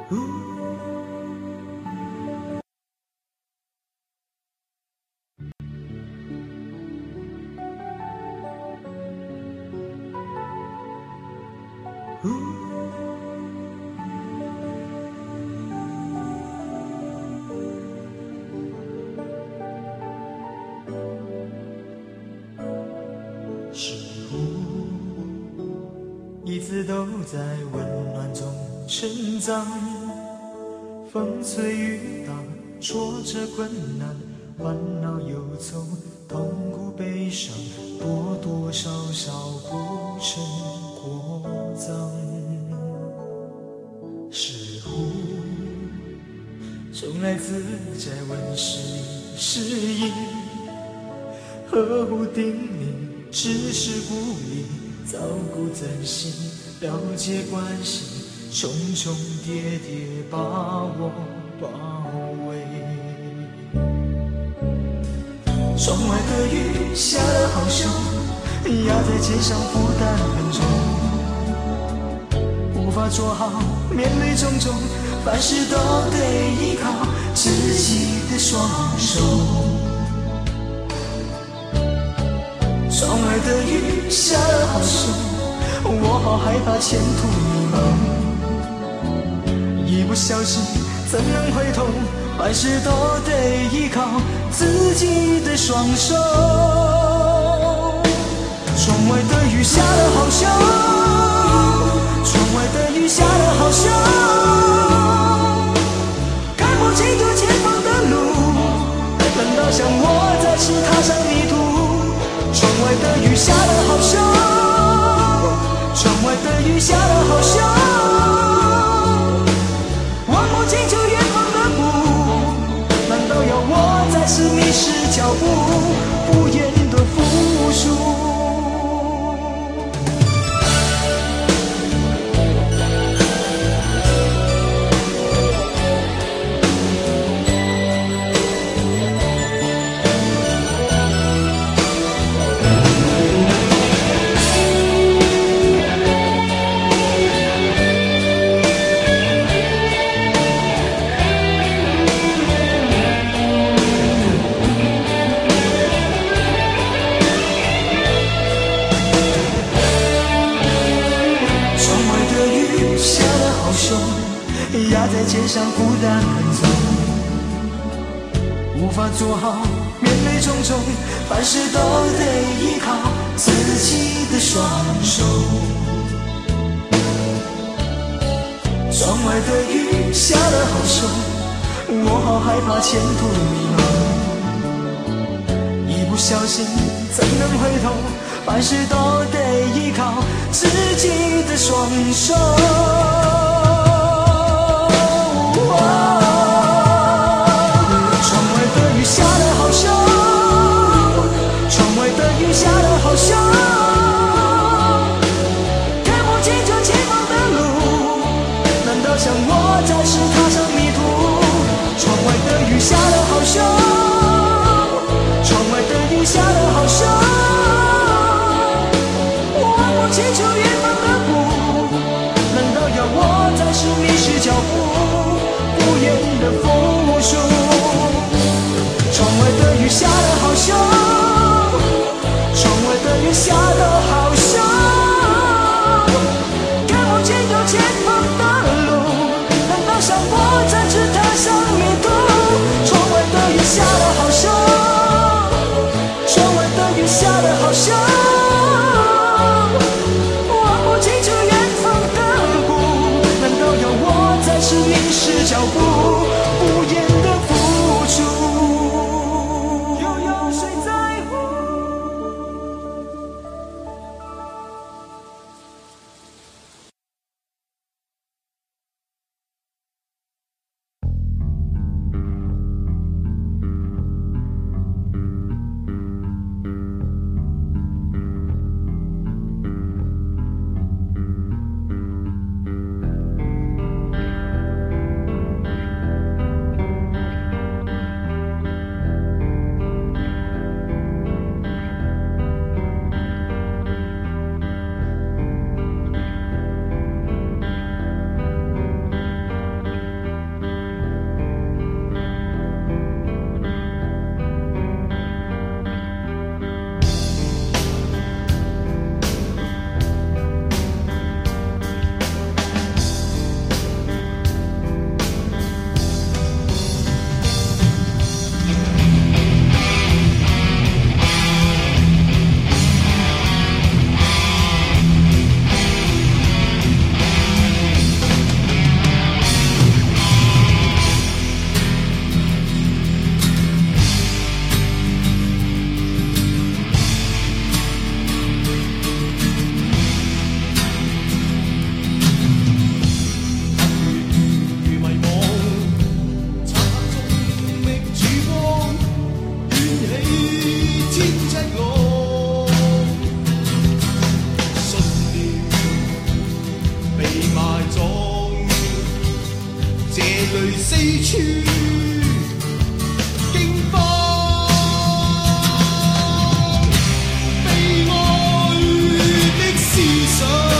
一直都在温暖中成长，风吹雨打，挫折困难，烦恼忧愁，痛苦悲伤，多多少少不曾过账。似乎从来只在问世适应，呵护叮咛，只是鼓励，照顾真心，了解关心，重重叠叠把我包围。窗外的雨下得好凶，压在肩上负担很重，无法做好，面对种种，凡事都得依靠自己的双手。窗外的雨下得好凶，我好害怕前途迷茫，一不小心怎能回头，凡事都得依靠自己的双手。窗外的雨下得好凶，窗外的雨下得好凶，看不清楚前方的路，难道像我再次踏上迷途？窗外的雨下得好凶，窗外的雨下得好凶，望不清楚远方的路，难道要我再次迷失脚步，敷衍的付出？压在肩上负担很重，无法做好，面对种种，凡事都得依靠自己的双手。窗外的雨下得好凶，我好害怕前途迷茫，一不小心怎能回头，凡事都得依靠自己的双手。下得好凶，窗外的雨下得好凶，看不清楚前方的路，难道像我再次踏上迷途？窗外的雨下得好凶，窗外的雨下得好凶，望不清楚远方的路，难道要我再次迷失脚步，敷衍的付出？窗外的雨下得好凶，窗外的雨下得好凶，看不清楚前方的路，难道像我再次踏上迷途？窗外的雨下淚四處驚慌，悲哀的思想。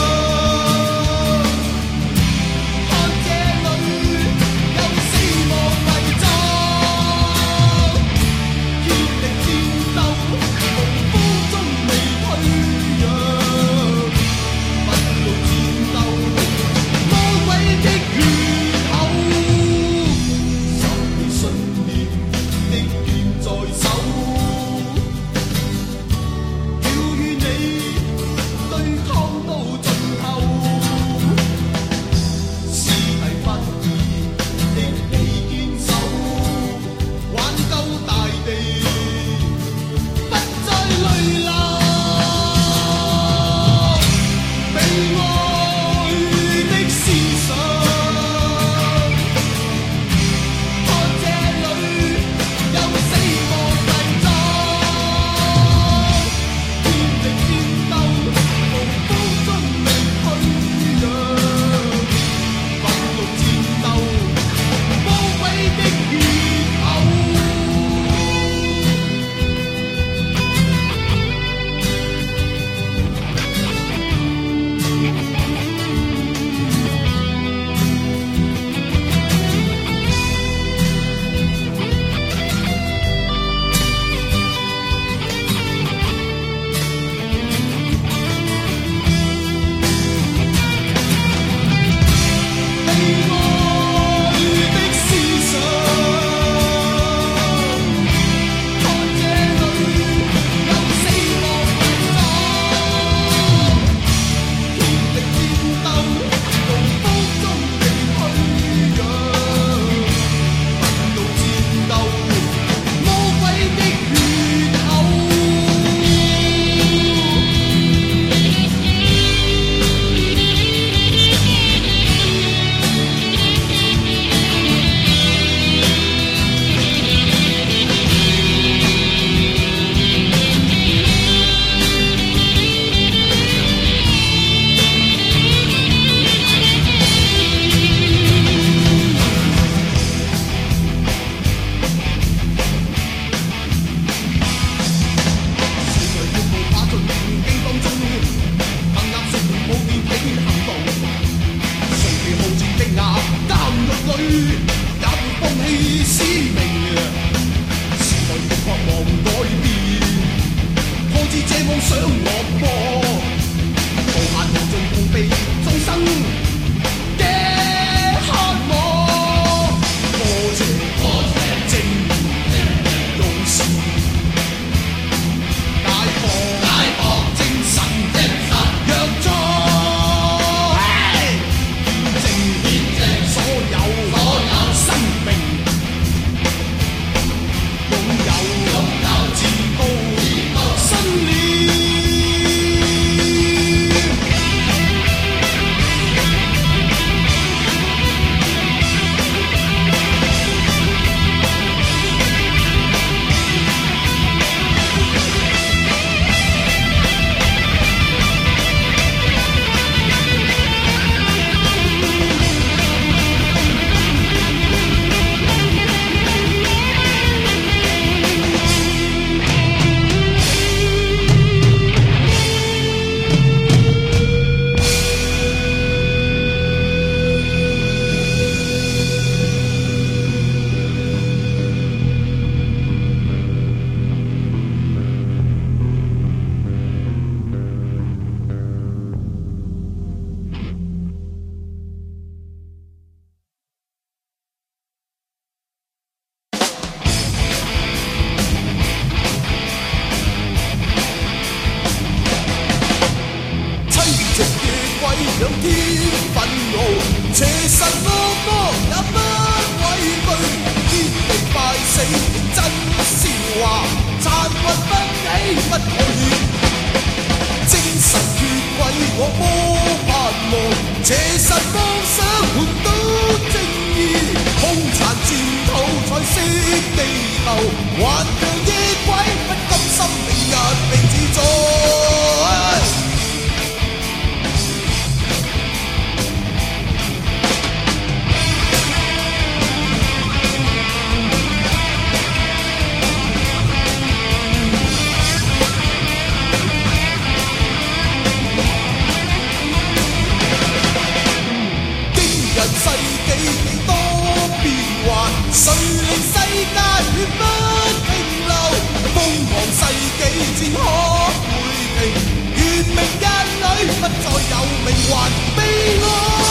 戰可會停？月明日裏不再有命還悲哀。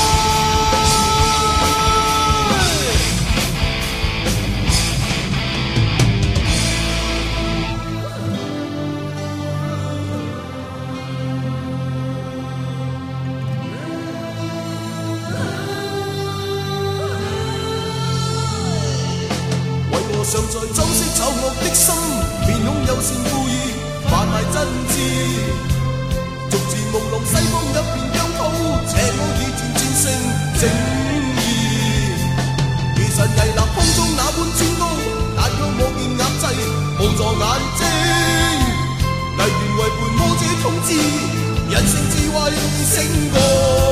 常在裝飾醜惡的心，面孔友善故意，販賣真摯。逐漸朦朧西方一片疆土，邪惡已漸戰勝正義。其實屹立空中那般尊高，但卻莫言壓制，無助眼睛。毅然違背魔者統治，人性智慧勝過。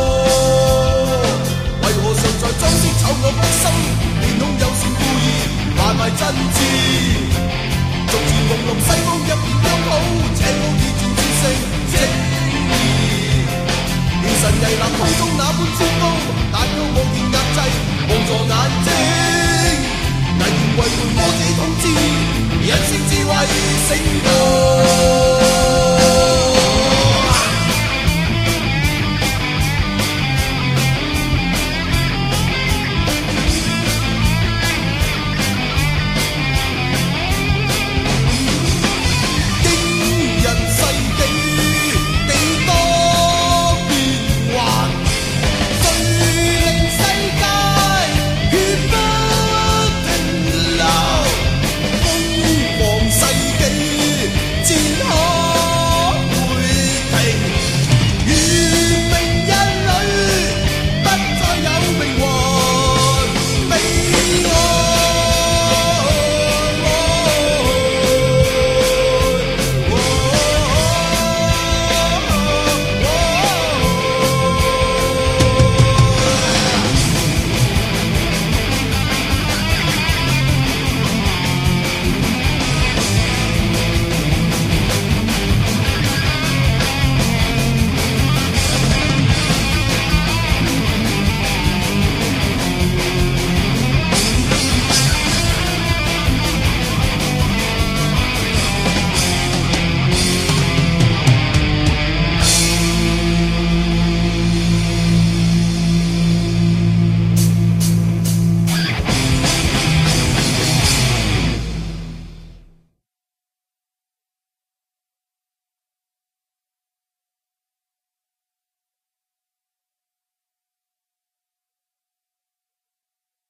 為何常在裝飾醜惡的心，面孔友善故意？販賣真摯，逐漸朦朧西方一片疆土，邪惡已漸戰勝正義。元神屹立空中那般尊高，但卻莫言壓制，無助眼睛。毅然違背魔者統治，人性智慧勝過。